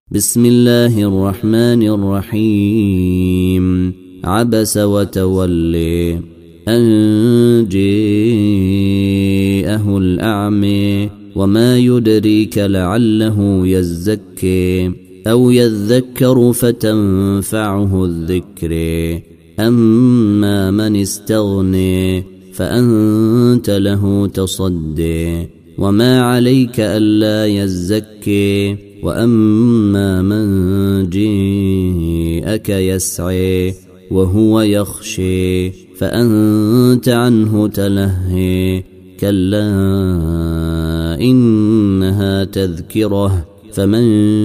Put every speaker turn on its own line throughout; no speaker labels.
بسم الله الرحمن الرحيم. عبس وتولي أن جاءه الأعمى وما يدريك لعله يزكي أو يذكر فتنفعه الذكر أما من استغني فأنت له تصدي وما عليك ألا يزكي وأما من جاءك يسعي وهو يخشي فأنت عنه تلهي كلا إنها تذكرة فمن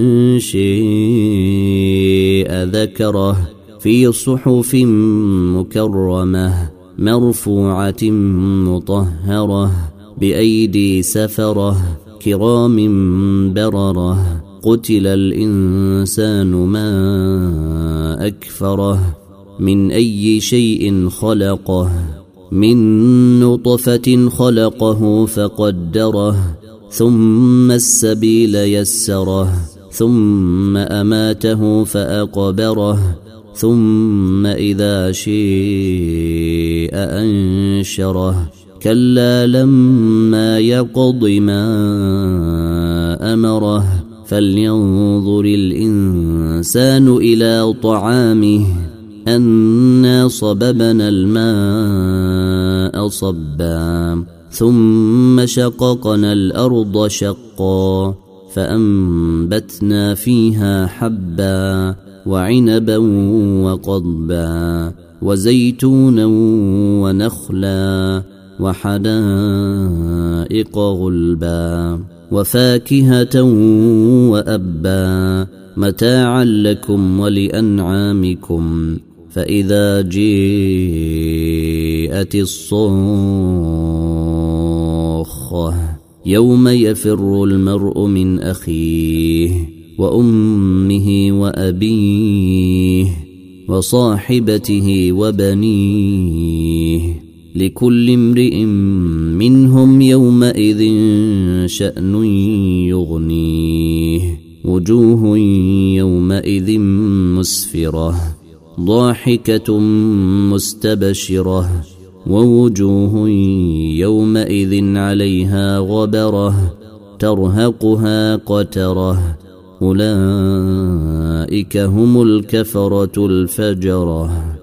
شاء ذكره في صحف مكرمة مرفوعة مطهرة بأيدي سفرة كرام بررة قتل الإنسان ما أكفره من أي شيء خلقه من نطفة خلقه فقدره ثم السبيل يسره ثم أماته فأقبره ثم إذا شاء أنشره كلا لما يقض ما أمره فلينظر الإنسان إلى طعامه أنا صببنا الماء صبا ثم شققنا الأرض شقا فأنبتنا فيها حبا وعنبا وقضبا وزيتونا ونخلا وحدائق غلبا وفاكهة وأبا متاعا لكم ولأنعامكم فإذا جاءت الصاخة يوم يفر المرء من أخيه وأمه وأبيه وصاحبته وبنيه لكل امرئ منهم يومئذ شأن يغنيه وجوه يومئذ مسفرة ضاحكة مستبشرة ووجوه يومئذ عليها غبرة ترهقها قترة أولئك هم الكفرة الفجرة.